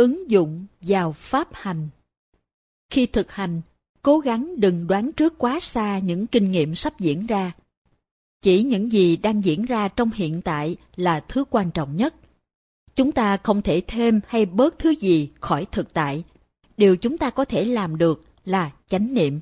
ứng dụng vào pháp hành. Khi thực hành, cố gắng đừng đoán trước quá xa những kinh nghiệm sắp diễn ra. Chỉ những gì đang diễn ra trong hiện tại là thứ quan trọng nhất. Chúng ta không thể thêm hay bớt thứ gì khỏi thực tại. Điều chúng ta có thể làm được là chánh niệm.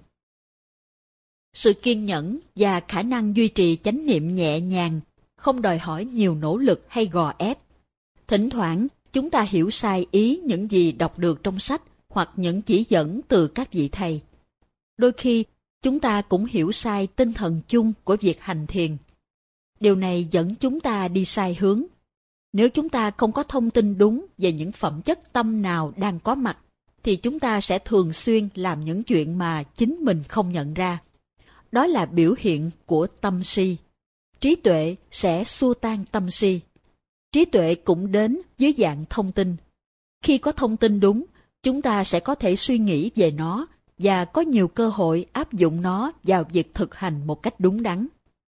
Sự kiên nhẫn và khả năng duy trì chánh niệm nhẹ nhàng không đòi hỏi nhiều nỗ lực hay gò ép. Thỉnh thoảng, chúng ta hiểu sai ý những gì đọc được trong sách hoặc những chỉ dẫn từ các vị thầy. Đôi khi, chúng ta cũng hiểu sai tinh thần chung của việc hành thiền. Điều này dẫn chúng ta đi sai hướng. Nếu chúng ta không có thông tin đúng về những phẩm chất tâm nào đang có mặt, thì chúng ta sẽ thường xuyên làm những chuyện mà chính mình không nhận ra. Đó là biểu hiện của tâm si. Trí tuệ sẽ xua tan tâm si. Trí tuệ cũng đến dưới dạng thông tin. Khi có thông tin đúng, chúng ta sẽ có thể suy nghĩ về nó và có nhiều cơ hội áp dụng nó vào việc thực hành một cách đúng đắn.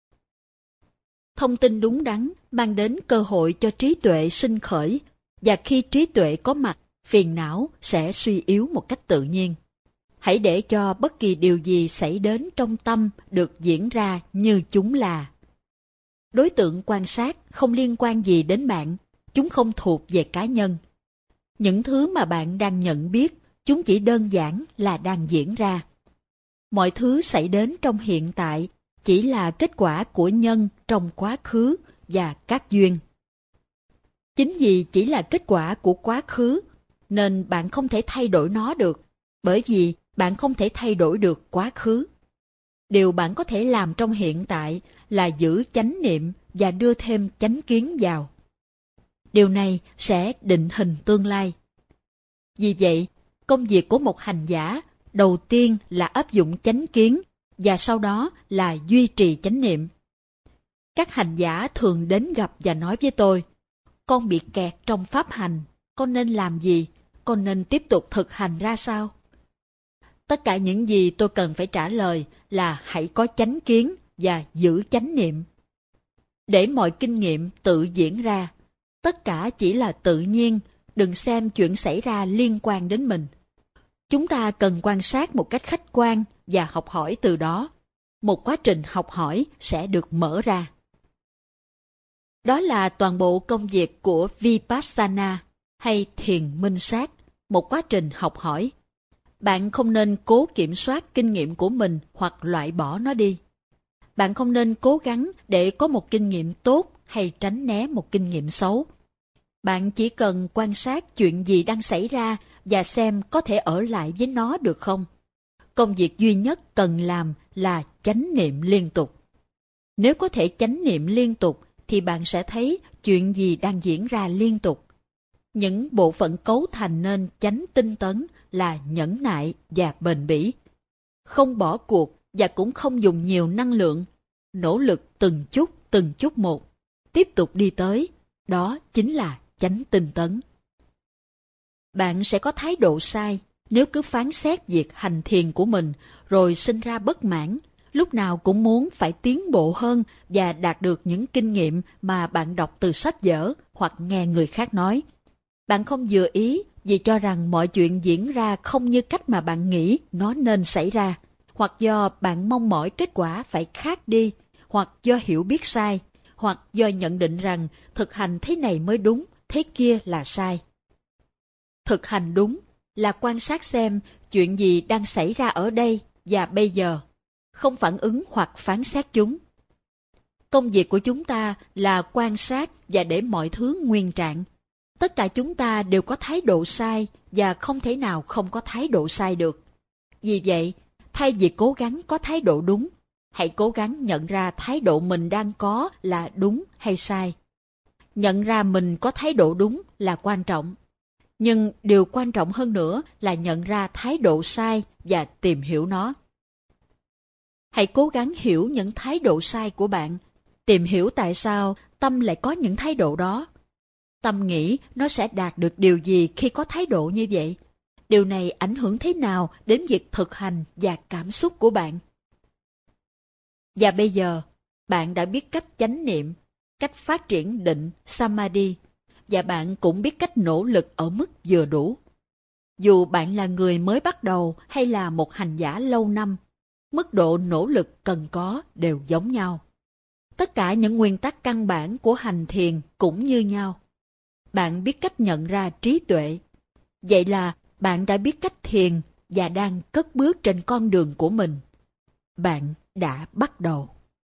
Thông tin đúng đắn mang đến cơ hội cho trí tuệ sinh khởi, và khi trí tuệ có mặt, phiền não sẽ suy yếu một cách tự nhiên. Hãy để cho bất kỳ điều gì xảy đến trong tâm được diễn ra như chúng là. Đối tượng quan sát không liên quan gì đến bạn, chúng không thuộc về cá nhân. Những thứ mà bạn đang nhận biết, chúng chỉ đơn giản là đang diễn ra. Mọi thứ xảy đến trong hiện tại chỉ là kết quả của nhân trong quá khứ và các duyên. Chính vì chỉ là kết quả của quá khứ, nên bạn không thể thay đổi nó được, bởi vì bạn không thể thay đổi được quá khứ. Điều bạn có thể làm trong hiện tại là giữ chánh niệm và đưa thêm chánh kiến vào. Điều này sẽ định hình tương lai. Vì vậy, công việc của một hành giả đầu tiên là áp dụng chánh kiến và sau đó là duy trì chánh niệm. Các hành giả thường đến gặp và nói với tôi, con bị kẹt trong pháp hành, con nên làm gì? Con nên tiếp tục thực hành ra sao? Tất cả những gì tôi cần phải trả lời là hãy có chánh kiến và giữ chánh niệm. Để mọi kinh nghiệm tự diễn ra, tất cả chỉ là tự nhiên, đừng xem chuyện xảy ra liên quan đến mình. Chúng ta cần quan sát một cách khách quan và học hỏi từ đó. Một quá trình học hỏi sẽ được mở ra. Đó là toàn bộ công việc của Vipassana hay thiền minh sát, một quá trình học hỏi. Bạn không nên cố kiểm soát kinh nghiệm của mình hoặc loại bỏ nó đi. Bạn không nên cố gắng để có một kinh nghiệm tốt hay tránh né một kinh nghiệm xấu. Bạn chỉ cần quan sát chuyện gì đang xảy ra và xem có thể ở lại với nó được không. Công việc duy nhất cần làm là chánh niệm liên tục. Nếu có thể chánh niệm liên tục thì bạn sẽ thấy chuyện gì đang diễn ra liên tục. Những bộ phận cấu thành nên chánh tinh tấn là nhẫn nại và bền bỉ. Không bỏ cuộc và cũng không dùng nhiều năng lượng, nỗ lực từng chút một, tiếp tục đi tới, đó chính là chánh tinh tấn. Bạn sẽ có thái độ sai nếu cứ phán xét việc hành thiền của mình rồi sinh ra bất mãn, lúc nào cũng muốn phải tiến bộ hơn và đạt được những kinh nghiệm mà bạn đọc từ sách vở hoặc nghe người khác nói. Bạn không vừa ý vì cho rằng mọi chuyện diễn ra không như cách mà bạn nghĩ nó nên xảy ra, hoặc do bạn mong mỏi kết quả phải khác đi, hoặc do hiểu biết sai, hoặc do nhận định rằng thực hành thế này mới đúng, thế kia là sai. Thực hành đúng là quan sát xem chuyện gì đang xảy ra ở đây và bây giờ, không phản ứng hoặc phán xét chúng. Công việc của chúng ta là quan sát và để mọi thứ nguyên trạng. Tất cả chúng ta đều có thái độ sai và không thể nào không có thái độ sai được. Vì vậy, thay vì cố gắng có thái độ đúng, hãy cố gắng nhận ra thái độ mình đang có là đúng hay sai. Nhận ra mình có thái độ đúng là quan trọng. Nhưng điều quan trọng hơn nữa là nhận ra thái độ sai và tìm hiểu nó. Hãy cố gắng hiểu những thái độ sai của bạn, tìm hiểu tại sao tâm lại có những thái độ đó. Tâm nghĩ nó sẽ đạt được điều gì khi có thái độ như vậy? Điều này ảnh hưởng thế nào đến việc thực hành và cảm xúc của bạn? Và bây giờ, bạn đã biết cách chánh niệm, cách phát triển định Samadhi, và bạn cũng biết cách nỗ lực ở mức vừa đủ. Dù bạn là người mới bắt đầu hay là một hành giả lâu năm, mức độ nỗ lực cần có đều giống nhau. Tất cả những nguyên tắc căn bản của hành thiền cũng như nhau. Bạn biết cách nhận ra trí tuệ. Vậy là bạn đã biết cách thiền và đang cất bước trên con đường của mình. Bạn đã bắt đầu.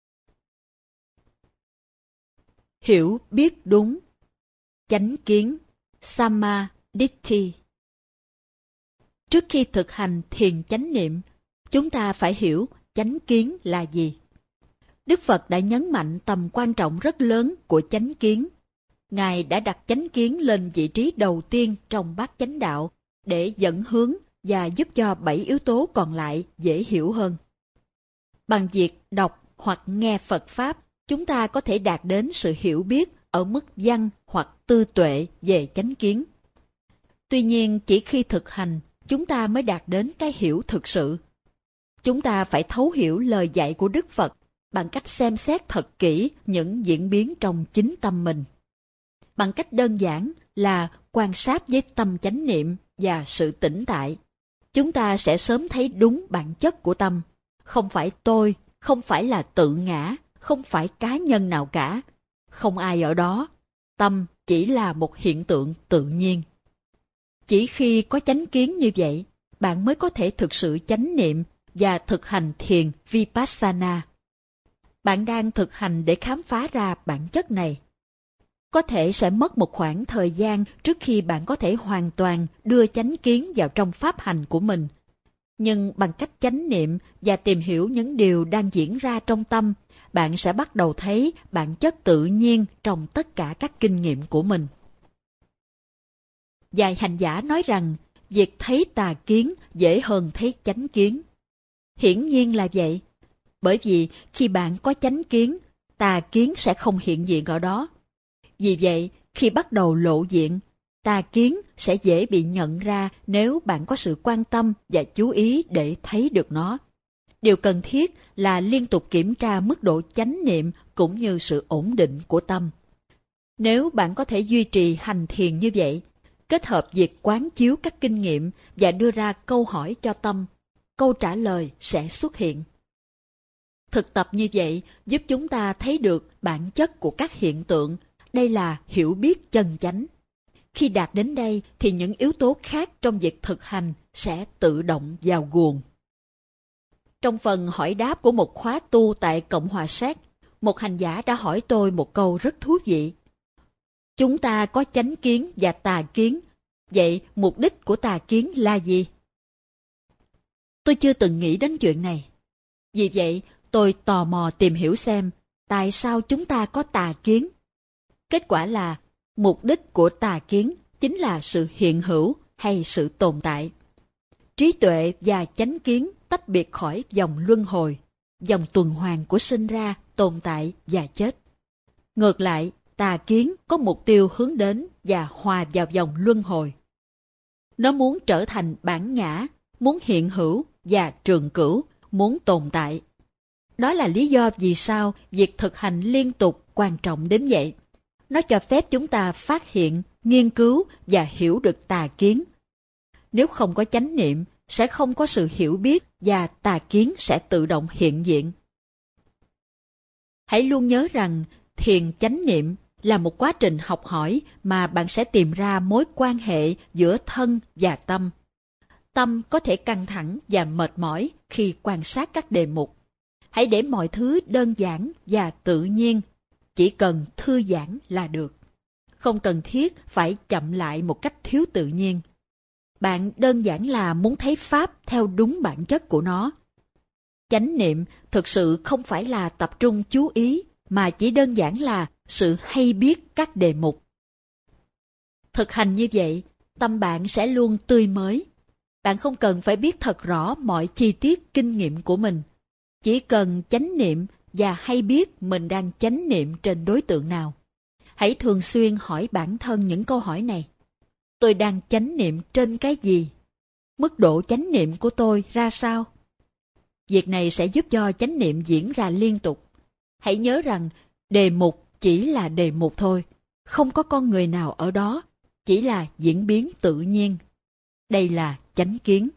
Hiểu biết đúng. Chánh kiến, Samadhi. Trước khi thực hành thiền chánh niệm, chúng ta phải hiểu chánh kiến là gì. Đức Phật đã nhấn mạnh tầm quan trọng rất lớn của chánh kiến. Ngài đã đặt chánh kiến lên vị trí đầu tiên trong bát chánh đạo để dẫn hướng và giúp cho 7 yếu tố còn lại dễ hiểu hơn. Bằng việc đọc hoặc nghe Phật Pháp, chúng ta có thể đạt đến sự hiểu biết ở mức văn hoặc tư tuệ về chánh kiến. Tuy nhiên, chỉ khi thực hành, chúng ta mới đạt đến cái hiểu thực sự. Chúng ta phải thấu hiểu lời dạy của Đức Phật bằng cách xem xét thật kỹ những diễn biến trong chính tâm mình. Bằng cách đơn giản là quan sát với tâm chánh niệm và sự tĩnh tại, chúng ta sẽ sớm thấy đúng bản chất của tâm. Không phải tôi, không phải là tự ngã, không phải cá nhân nào cả. Không ai ở đó. Tâm chỉ là một hiện tượng tự nhiên. Chỉ khi có chánh kiến như vậy, bạn mới có thể thực sự chánh niệm và thực hành thiền Vipassana. Bạn đang thực hành để khám phá ra bản chất này. Có thể sẽ mất một khoảng thời gian trước khi bạn có thể hoàn toàn đưa chánh kiến vào trong pháp hành của mình. Nhưng bằng cách chánh niệm và tìm hiểu những điều đang diễn ra trong tâm, bạn sẽ bắt đầu thấy bản chất tự nhiên trong tất cả các kinh nghiệm của mình. Vài hành giả nói rằng việc thấy tà kiến dễ hơn thấy chánh kiến. Hiển nhiên là vậy, bởi vì khi bạn có chánh kiến, tà kiến sẽ không hiện diện ở đó. Vì vậy, khi bắt đầu lộ diện, tà kiến sẽ dễ bị nhận ra nếu bạn có sự quan tâm và chú ý để thấy được nó. Điều cần thiết là liên tục kiểm tra mức độ chánh niệm cũng như sự ổn định của tâm. Nếu bạn có thể duy trì hành thiền như vậy, kết hợp việc quán chiếu các kinh nghiệm và đưa ra câu hỏi cho tâm, câu trả lời sẽ xuất hiện. Thực tập như vậy giúp chúng ta thấy được bản chất của các hiện tượng. Đây là hiểu biết chân chánh. Khi đạt đến đây thì những yếu tố khác trong việc thực hành sẽ tự động vào guồng. Trong phần hỏi đáp của một khóa tu tại Cộng hòa Séc, một hành giả đã hỏi tôi một câu rất thú vị. Chúng ta có chánh kiến và tà kiến, vậy mục đích của tà kiến là gì? Tôi chưa từng nghĩ đến chuyện này. Vì vậy, tôi tò mò tìm hiểu xem tại sao chúng ta có tà kiến. Kết quả là mục đích của tà kiến chính là sự hiện hữu hay sự tồn tại. Trí tuệ và chánh kiến tách biệt khỏi dòng luân hồi, dòng tuần hoàn của sinh ra, tồn tại và chết. Ngược lại, tà kiến có mục tiêu hướng đến và hòa vào dòng luân hồi. Nó muốn trở thành bản ngã, muốn hiện hữu và trường cửu, muốn tồn tại. Đó là lý do vì sao việc thực hành liên tục quan trọng đến vậy. Nó cho phép chúng ta phát hiện, nghiên cứu và hiểu được tà kiến. Nếu không có chánh niệm, sẽ không có sự hiểu biết và tà kiến sẽ tự động hiện diện. Hãy luôn nhớ rằng thiền chánh niệm là một quá trình học hỏi mà bạn sẽ tìm ra mối quan hệ giữa thân và tâm. Tâm có thể căng thẳng và mệt mỏi khi quan sát các đề mục. Hãy để mọi thứ đơn giản và tự nhiên, chỉ cần thư giãn là được. Không cần thiết phải chậm lại một cách thiếu tự nhiên. Bạn đơn giản là muốn thấy Pháp theo đúng bản chất của nó. Chánh niệm thực sự không phải là tập trung chú ý, mà chỉ đơn giản là sự hay biết các đề mục. Thực hành như vậy, tâm bạn sẽ luôn tươi mới. Bạn không cần phải biết thật rõ mọi chi tiết kinh nghiệm của mình. Chỉ cần chánh niệm và hay biết mình đang chánh niệm trên đối tượng nào. Hãy thường xuyên hỏi bản thân những câu hỏi này. Tôi đang chánh niệm trên cái gì? Mức độ chánh niệm của tôi ra sao? Việc này sẽ giúp cho chánh niệm diễn ra liên tục. Hãy nhớ rằng đề mục chỉ là đề mục thôi, không có con người nào ở đó, chỉ là diễn biến tự nhiên. Đây là chánh kiến.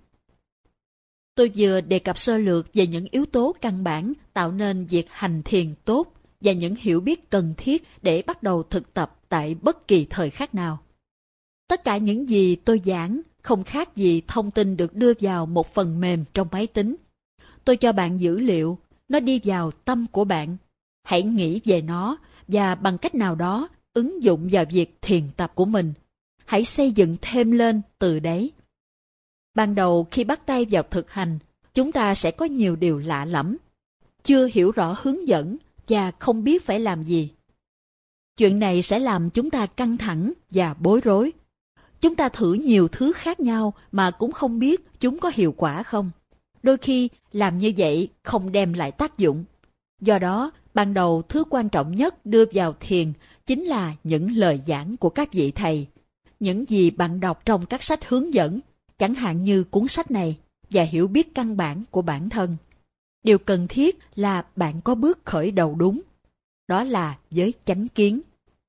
Tôi vừa đề cập sơ lược về những yếu tố căn bản tạo nên việc hành thiền tốt và những hiểu biết cần thiết để bắt đầu thực tập tại bất kỳ thời khắc nào. Tất cả những gì tôi giảng không khác gì thông tin được đưa vào một phần mềm trong máy tính. Tôi cho bạn dữ liệu, nó đi vào tâm của bạn. Hãy nghĩ về nó và bằng cách nào đó ứng dụng vào việc thiền tập của mình. Hãy xây dựng thêm lên từ đấy. Ban đầu khi bắt tay vào thực hành, chúng ta sẽ có nhiều điều lạ lẫm, chưa hiểu rõ hướng dẫn và không biết phải làm gì. Chuyện này sẽ làm chúng ta căng thẳng và bối rối. Chúng ta thử nhiều thứ khác nhau mà cũng không biết chúng có hiệu quả không. Đôi khi làm như vậy không đem lại tác dụng. Do đó, ban đầu thứ quan trọng nhất đưa vào thiền chính là những lời giảng của các vị thầy. Những gì bạn đọc trong các sách hướng dẫn, chẳng hạn như cuốn sách này, và hiểu biết căn bản của bản thân. Điều cần thiết là bạn có bước khởi đầu đúng. Đó là với chánh kiến.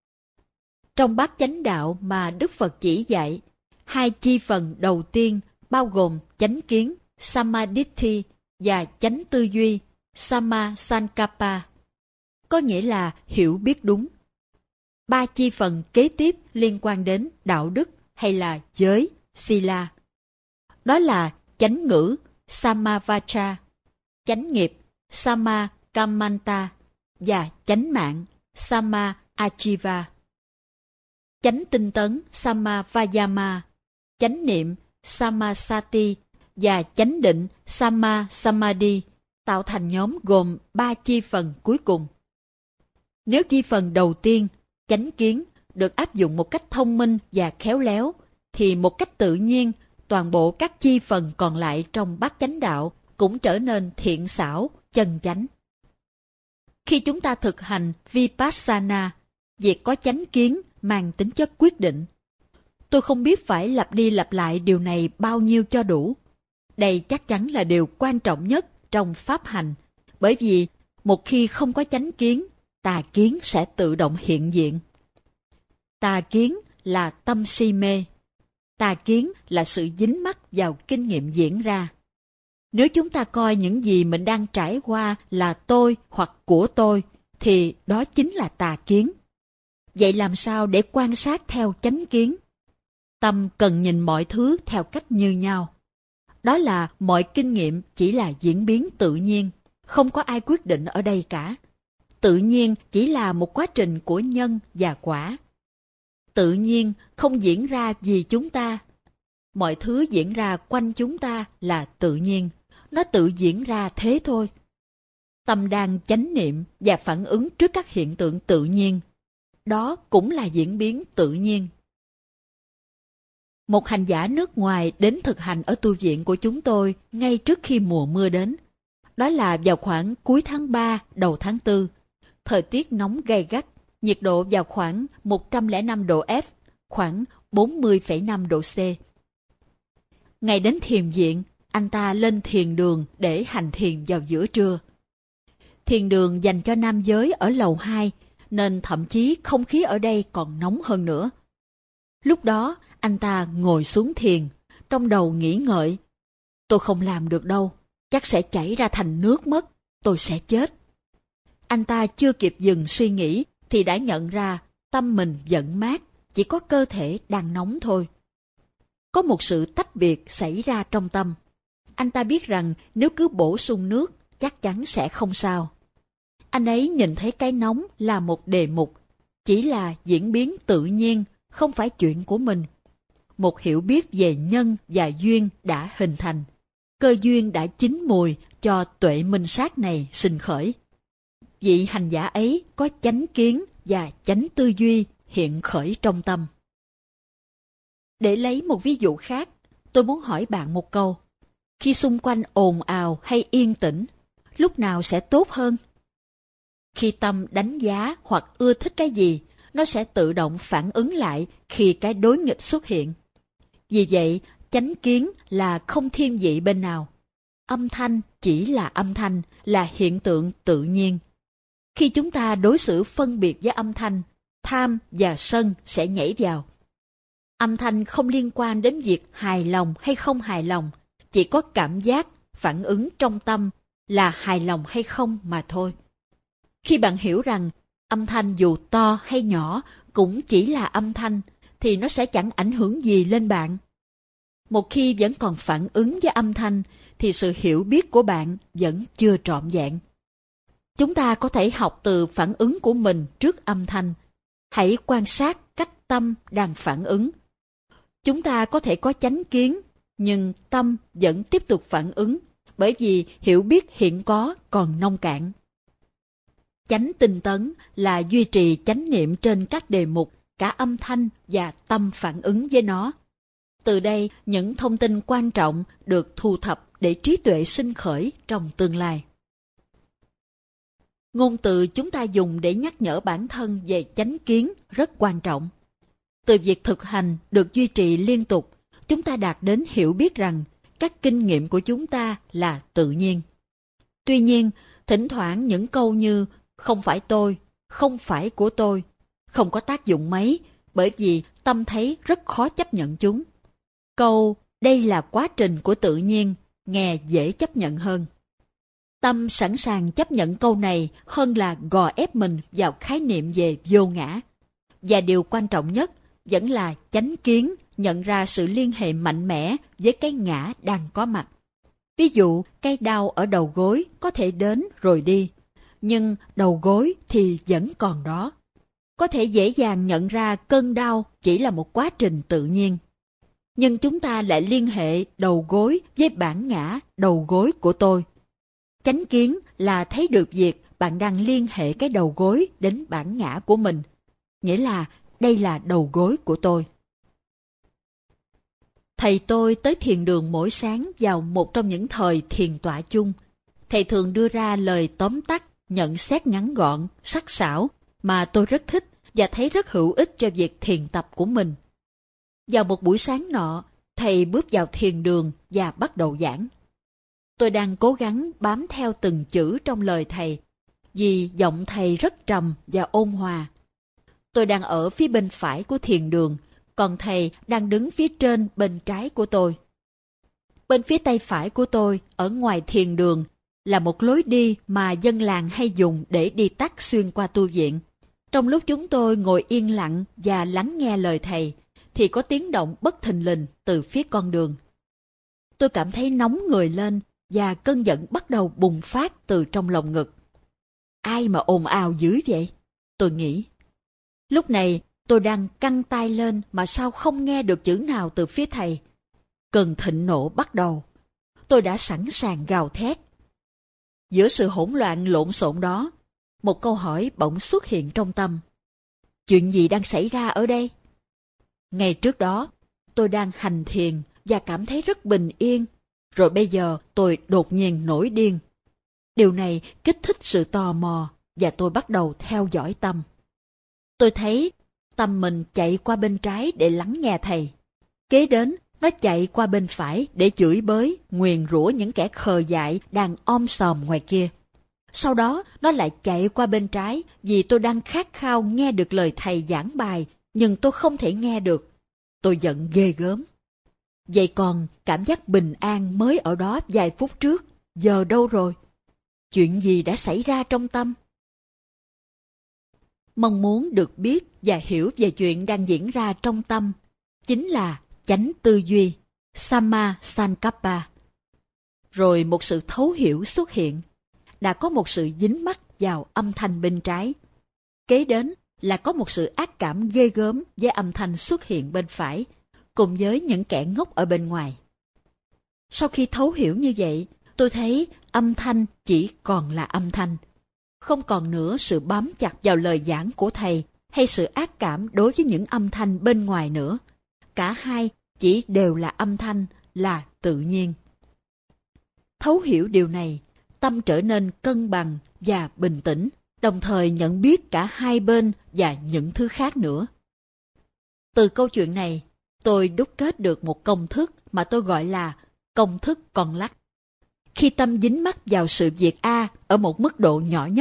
Trong bát chánh đạo mà Đức Phật chỉ dạy, 2 chi phần đầu tiên bao gồm chánh kiến, Samaditthi, và chánh tư duy, Sammasankappa, có nghĩa là hiểu biết đúng. 3 chi phần kế tiếp liên quan đến đạo đức hay là giới, Sila. Đó là chánh ngữ, Sammavaca, chánh nghiệp, Sammakamanta, và chánh mạng, Sammajiva. Chánh tinh tấn, Sammavayama, chánh niệm, Sammasati, và chánh định, Sammasamadhi, tạo thành nhóm gồm 3 chi phần cuối cùng. Nếu chi phần đầu tiên, chánh kiến, được áp dụng một cách thông minh và khéo léo, thì một cách tự nhiên, toàn bộ các chi phần còn lại trong bát chánh đạo cũng trở nên thiện xảo, chân chánh. Khi chúng ta thực hành Vipassana, việc có chánh kiến mang tính chất quyết định. Tôi không biết phải lặp đi lặp lại điều này bao nhiêu cho đủ. Đây chắc chắn là điều quan trọng nhất trong pháp hành, bởi vì một khi không có chánh kiến, tà kiến sẽ tự động hiện diện. Tà kiến là tâm si mê. Tà kiến là sự dính mắc vào kinh nghiệm diễn ra. Nếu chúng ta coi những gì mình đang trải qua là tôi hoặc của tôi, thì đó chính là tà kiến. Vậy làm sao để quan sát theo chánh kiến? Tâm cần nhìn mọi thứ theo cách như nhau. Đó là mọi kinh nghiệm chỉ là diễn biến tự nhiên, không có ai quyết định ở đây cả. Tự nhiên chỉ là một quá trình của nhân và quả. Tự nhiên không diễn ra vì chúng ta. Mọi thứ diễn ra quanh chúng ta là tự nhiên, nó tự diễn ra thế thôi. Tâm đang chánh niệm và phản ứng trước các hiện tượng tự nhiên. Đó cũng là diễn biến tự nhiên. Một hành giả nước ngoài đến thực hành ở tu viện của chúng tôi ngay trước khi mùa mưa đến. Đó là vào khoảng cuối tháng 3, đầu tháng 4. Thời tiết nóng gay gắt, nhiệt độ vào khoảng 105 độ F, khoảng 40,5 độ C. Ngày đến thiền viện, anh ta lên thiền đường để hành thiền vào giữa trưa. Thiền đường dành cho nam giới ở lầu 2, nên thậm chí không khí ở đây còn nóng hơn nữa. Lúc đó, anh ta ngồi xuống thiền, trong đầu nghĩ ngợi. Tôi không làm được đâu, chắc sẽ chảy ra thành nước mất, tôi sẽ chết. Anh ta chưa kịp dừng suy nghĩ, thì đã nhận ra tâm mình vẫn mát, chỉ có cơ thể đang nóng thôi. Có một sự tách biệt xảy ra trong tâm. Anh ta biết rằng nếu cứ bổ sung nước, chắc chắn sẽ không sao. Anh ấy nhìn thấy cái nóng là một đề mục, chỉ là diễn biến tự nhiên, không phải chuyện của mình. Một hiểu biết về nhân và duyên đã hình thành. Cơ duyên đã chín mùi cho tuệ minh sát này sinh khởi. Vị hành giả ấy có chánh kiến và chánh tư duy hiện khởi trong tâm. Để lấy một ví dụ khác, tôi muốn hỏi bạn một câu. Khi xung quanh ồn ào hay yên tĩnh, lúc nào sẽ tốt hơn? Khi tâm đánh giá hoặc ưa thích cái gì, nó sẽ tự động phản ứng lại khi cái đối nghịch xuất hiện. Vì vậy, chánh kiến là không thiên vị bên nào. Âm thanh chỉ là âm thanh, là hiện tượng tự nhiên. Khi chúng ta đối xử phân biệt với âm thanh, tham và sân sẽ nhảy vào. Âm thanh không liên quan đến việc hài lòng hay không hài lòng, chỉ có cảm giác, phản ứng trong tâm là hài lòng hay không mà thôi. Khi bạn hiểu rằng âm thanh dù to hay nhỏ cũng chỉ là âm thanh, thì nó sẽ chẳng ảnh hưởng gì lên bạn. Một khi vẫn còn phản ứng với âm thanh, thì sự hiểu biết của bạn vẫn chưa trọn vẹn. Chúng ta có thể học từ phản ứng của mình trước âm thanh. Hãy quan sát cách tâm đang phản ứng. Chúng ta có thể có chánh kiến, nhưng tâm vẫn tiếp tục phản ứng, bởi vì hiểu biết hiện có còn nông cạn. Chánh tinh tấn là duy trì chánh niệm trên các đề mục, cả âm thanh và tâm phản ứng với nó. Từ đây, những thông tin quan trọng được thu thập để trí tuệ sinh khởi trong tương lai. Ngôn từ chúng ta dùng để nhắc nhở bản thân về chánh kiến rất quan trọng. Từ việc thực hành được duy trì liên tục, chúng ta đạt đến hiểu biết rằng các kinh nghiệm của chúng ta là tự nhiên. Tuy nhiên, thỉnh thoảng những câu như không phải tôi, không phải của tôi, không có tác dụng mấy, bởi vì tâm thấy rất khó chấp nhận chúng. Câu đây là quá trình của tự nhiên nghe dễ chấp nhận hơn. Tâm sẵn sàng chấp nhận câu này hơn là gò ép mình vào khái niệm về vô ngã. Và điều quan trọng nhất vẫn là chánh kiến nhận ra sự liên hệ mạnh mẽ với cái ngã đang có mặt. Ví dụ, cái đau ở đầu gối có thể đến rồi đi, nhưng đầu gối thì vẫn còn đó. Có thể dễ dàng nhận ra cơn đau chỉ là một quá trình tự nhiên. Nhưng chúng ta lại liên hệ đầu gối với bản ngã đầu gối của tôi. Chánh kiến là thấy được việc bạn đang liên hệ cái đầu gối đến bản ngã của mình, nghĩa là đây là đầu gối của tôi. Thầy tôi tới thiền đường mỗi sáng vào một trong những thời thiền tọa chung. Thầy thường đưa ra lời tóm tắt, nhận xét ngắn gọn, sắc sảo mà tôi rất thích và thấy rất hữu ích cho việc thiền tập của mình. Vào một buổi sáng nọ, thầy bước vào thiền đường và bắt đầu giảng. Tôi đang cố gắng bám theo từng chữ trong lời thầy, vì giọng thầy rất trầm và ôn hòa. Tôi đang ở phía bên phải của thiền đường, còn thầy đang đứng phía trên bên trái của tôi. Bên phía tay phải của tôi, ở ngoài thiền đường, là một lối đi mà dân làng hay dùng để đi tắt xuyên qua tu viện. Trong lúc chúng tôi ngồi yên lặng và lắng nghe lời thầy, thì có tiếng động bất thình lình từ phía con đường. Tôi cảm thấy nóng người lên và cơn giận bắt đầu bùng phát từ trong lồng ngực. Ai mà ồn ào dữ vậy? Tôi nghĩ. Lúc này tôi đang căng tai lên mà sao không nghe được chữ nào từ phía thầy. Cơn thịnh nộ bắt đầu. Tôi đã sẵn sàng gào thét. Giữa sự hỗn loạn lộn xộn đó, một câu hỏi bỗng xuất hiện trong tâm. Chuyện gì đang xảy ra ở đây? Ngày trước đó, tôi đang hành thiền và cảm thấy rất bình yên, rồi bây giờ tôi đột nhiên nổi điên. Điều này kích thích sự tò mò và tôi bắt đầu theo dõi tâm. Tôi thấy tâm mình chạy qua bên trái để lắng nghe thầy. Kế đến, nó chạy qua bên phải để chửi bới, nguyền rủa những kẻ khờ dại đang om sòm ngoài kia. Sau đó, nó lại chạy qua bên trái vì tôi đang khát khao nghe được lời thầy giảng bài, nhưng tôi không thể nghe được. Tôi giận ghê gớm. Vậy còn cảm giác bình an mới ở đó vài phút trước, giờ đâu rồi? Chuyện gì đã xảy ra trong tâm? Mong muốn được biết và hiểu về chuyện đang diễn ra trong tâm chính là chánh tư duy, Samma Sankappa. Rồi một sự thấu hiểu xuất hiện. Đã có một sự dính mắc vào âm thanh bên trái. Kế đến là có một sự ác cảm ghê gớm với âm thanh xuất hiện bên phải, cùng với những kẻ ngốc ở bên ngoài. Sau khi thấu hiểu như vậy, tôi thấy âm thanh chỉ còn là âm thanh. Không còn nữa sự bám chặt vào lời giảng của thầy hay sự ác cảm đối với những âm thanh bên ngoài nữa. Cả hai chỉ đều là âm thanh, là tự nhiên. Thấu hiểu điều này, tâm trở nên cân bằng và bình tĩnh, đồng thời nhận biết cả hai bên và những thứ khác nữa. Từ câu chuyện này, tôi đúc kết được một công thức mà tôi gọi là công thức con lắc. Khi tâm dính mắc vào sự việc A ở một mức độ nhỏ nhất,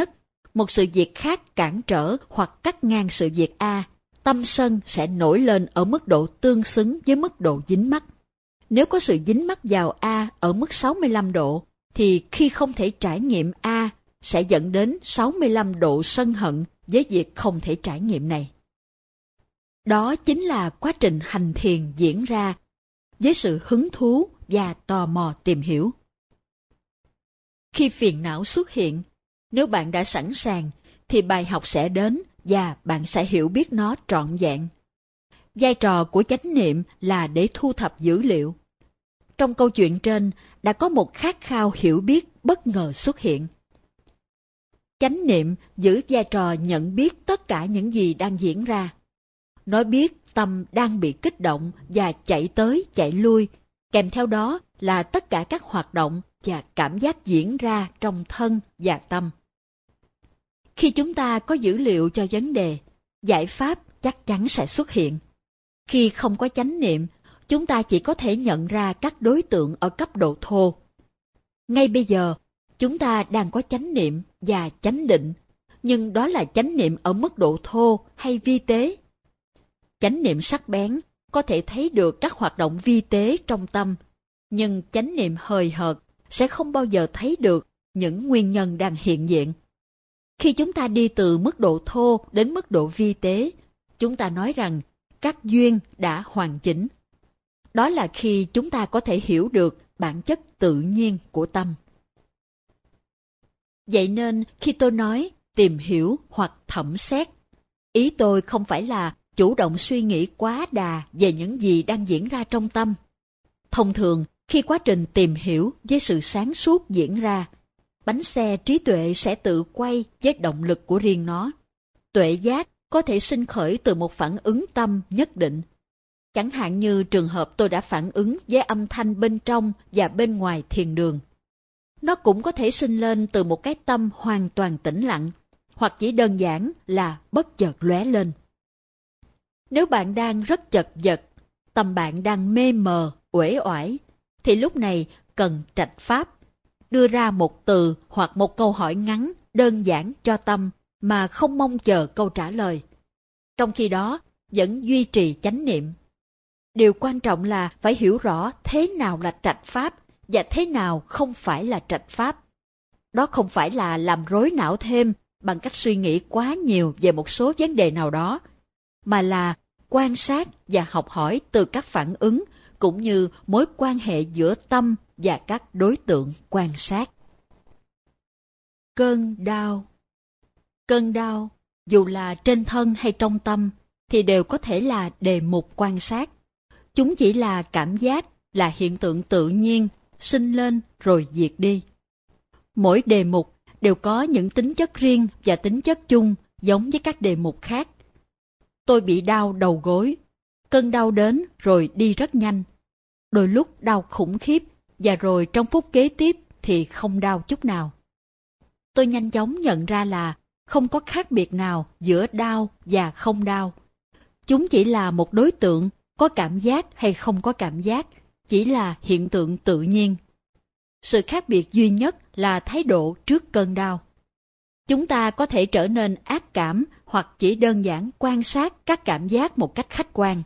một sự việc khác cản trở hoặc cắt ngang sự việc A, tâm sân sẽ nổi lên ở mức độ tương xứng với mức độ dính mắc. Nếu có sự dính mắc vào A ở mức 65 độ, thì khi không thể trải nghiệm A sẽ dẫn đến 65 độ sân hận với việc không thể trải nghiệm này. Đó chính là quá trình hành thiền diễn ra với sự hứng thú và tò mò tìm hiểu. Khi phiền não xuất hiện, nếu bạn đã sẵn sàng, thì bài học sẽ đến và bạn sẽ hiểu biết nó trọn vẹn. Vai trò của chánh niệm là để thu thập dữ liệu. Trong câu chuyện trên đã có một khát khao hiểu biết bất ngờ xuất hiện. Chánh niệm giữ vai trò nhận biết tất cả những gì đang diễn ra. Nó biết tâm đang bị kích động và chạy tới chạy lui, kèm theo đó là tất cả các hoạt động và cảm giác diễn ra trong thân và tâm. Khi chúng ta có dữ liệu cho vấn đề, giải pháp chắc chắn sẽ xuất hiện. Khi không có chánh niệm, chúng ta chỉ có thể nhận ra các đối tượng ở cấp độ thô. Ngay bây giờ, chúng ta đang có chánh niệm và chánh định, nhưng đó là chánh niệm ở mức độ thô hay vi tế. Chánh niệm sắc bén có thể thấy được các hoạt động vi tế trong tâm, nhưng chánh niệm hời hợt sẽ không bao giờ thấy được những nguyên nhân đang hiện diện. Khi chúng ta đi từ mức độ thô đến mức độ vi tế, chúng ta nói rằng các duyên đã hoàn chỉnh. Đó là khi chúng ta có thể hiểu được bản chất tự nhiên của tâm. Vậy nên khi tôi nói tìm hiểu hoặc thẩm xét, ý tôi không phải là chủ động suy nghĩ quá đà về những gì đang diễn ra trong tâm. Thông thường, khi quá trình tìm hiểu với sự sáng suốt diễn ra, bánh xe trí tuệ sẽ tự quay với động lực của riêng nó. Tuệ giác có thể sinh khởi từ một phản ứng tâm nhất định. Chẳng hạn như trường hợp tôi đã phản ứng với âm thanh bên trong và bên ngoài thiền đường. Nó cũng có thể sinh lên từ một cái tâm hoàn toàn tĩnh lặng, hoặc chỉ đơn giản là bất chợt lóe lên. Nếu bạn đang rất chật vật, tâm bạn đang mê mờ, uể oải, thì lúc này cần trạch pháp, đưa ra một từ hoặc một câu hỏi ngắn, đơn giản cho tâm mà không mong chờ câu trả lời. Trong khi đó, vẫn duy trì chánh niệm. Điều quan trọng là phải hiểu rõ thế nào là trạch pháp và thế nào không phải là trạch pháp. Đó không phải là làm rối não thêm bằng cách suy nghĩ quá nhiều về một số vấn đề nào đó, mà là quan sát và học hỏi từ các phản ứng cũng như mối quan hệ giữa tâm và các đối tượng quan sát. Cơn đau. Cơn đau, dù là trên thân hay trong tâm, thì đều có thể là đề mục quan sát. Chúng chỉ là cảm giác, là hiện tượng tự nhiên, sinh lên rồi diệt đi. Mỗi đề mục đều có những tính chất riêng và tính chất chung giống với các đề mục khác. Tôi bị đau đầu gối. Cơn đau đến rồi đi rất nhanh. Đôi lúc đau khủng khiếp và rồi trong phút kế tiếp thì không đau chút nào. Tôi nhanh chóng nhận ra là không có khác biệt nào giữa đau và không đau. Chúng chỉ là một đối tượng, có cảm giác hay không có cảm giác, chỉ là hiện tượng tự nhiên. Sự khác biệt duy nhất là thái độ trước cơn đau. Chúng ta có thể trở nên ác cảm hoặc chỉ đơn giản quan sát các cảm giác một cách khách quan.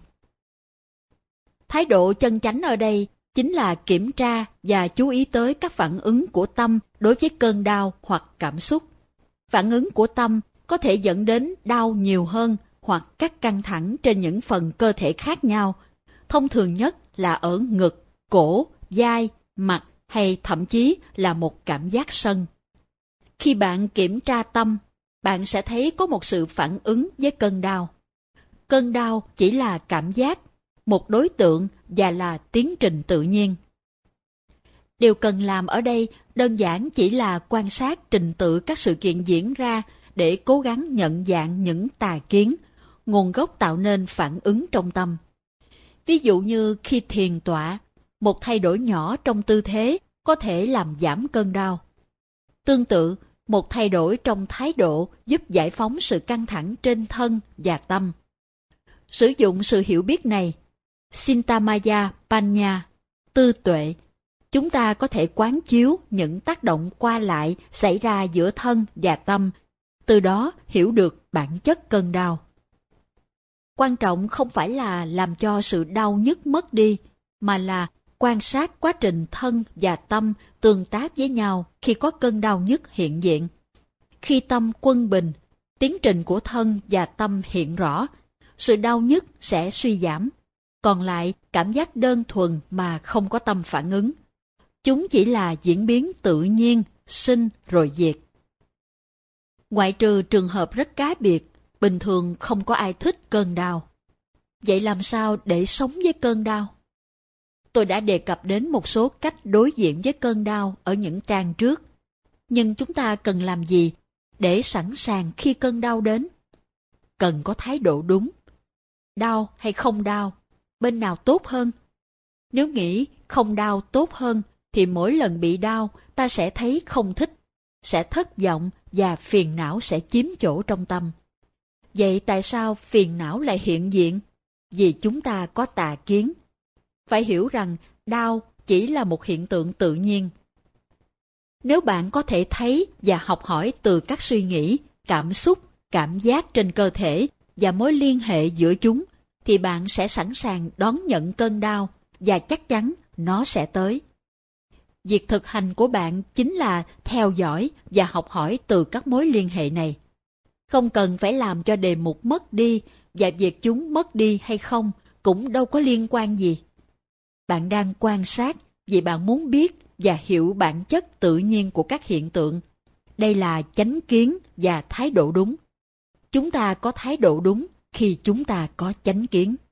Thái độ chân chánh ở đây chính là kiểm tra và chú ý tới các phản ứng của tâm đối với cơn đau hoặc cảm xúc. Phản ứng của tâm có thể dẫn đến đau nhiều hơn hoặc các căng thẳng trên những phần cơ thể khác nhau, thông thường nhất là ở ngực, cổ, vai, mặt hay thậm chí là một cảm giác sân. Khi bạn kiểm tra tâm, bạn sẽ thấy có một sự phản ứng với cơn đau. Cơn đau chỉ là cảm giác, một đối tượng và là tiến trình tự nhiên. Điều cần làm ở đây đơn giản chỉ là quan sát trình tự các sự kiện diễn ra để cố gắng nhận dạng những tà kiến, nguồn gốc tạo nên phản ứng trong tâm. Ví dụ như khi thiền tọa, một thay đổi nhỏ trong tư thế có thể làm giảm cơn đau. Tương tự, một thay đổi trong thái độ giúp giải phóng sự căng thẳng trên thân và tâm. Sử dụng sự hiểu biết này, Cintamaya Panya, tư tuệ, chúng ta có thể quán chiếu những tác động qua lại xảy ra giữa thân và tâm từ đó hiểu được bản chất cơn đau. Quan trọng không phải là làm cho sự đau nhức mất đi, mà là quan sát quá trình thân và tâm tương tác với nhau khi có cơn đau nhức hiện diện. Khi tâm quân bình, tiến trình của thân và tâm hiện rõ, sự đau nhức sẽ suy giảm, còn lại cảm giác đơn thuần mà không có tâm phản ứng. Chúng chỉ là diễn biến tự nhiên, sinh rồi diệt. Ngoại trừ trường hợp rất cá biệt, bình thường không có ai thích cơn đau. Vậy làm sao để sống với cơn đau? Tôi đã đề cập đến một số cách đối diện với cơn đau ở những trang trước. Nhưng chúng ta cần làm gì để sẵn sàng khi cơn đau đến? Cần có thái độ đúng. Đau hay không đau, bên nào tốt hơn? Nếu nghĩ không đau tốt hơn, thì mỗi lần bị đau ta sẽ thấy không thích, sẽ thất vọng và phiền não sẽ chiếm chỗ trong tâm. Vậy tại sao phiền não lại hiện diện? Vì chúng ta có tà kiến. Phải hiểu rằng đau chỉ là một hiện tượng tự nhiên. Nếu bạn có thể thấy và học hỏi từ các suy nghĩ, cảm xúc, cảm giác trên cơ thể và mối liên hệ giữa chúng, thì bạn sẽ sẵn sàng đón nhận cơn đau và chắc chắn nó sẽ tới. Việc thực hành của bạn chính là theo dõi và học hỏi từ các mối liên hệ này. Không cần phải làm cho đề mục mất đi, và việc chúng mất đi hay không cũng đâu có liên quan gì. Bạn đang quan sát vì bạn muốn biết và hiểu bản chất tự nhiên của các hiện tượng. Đây là chánh kiến và thái độ đúng. Chúng ta có thái độ đúng khi chúng ta có chánh kiến.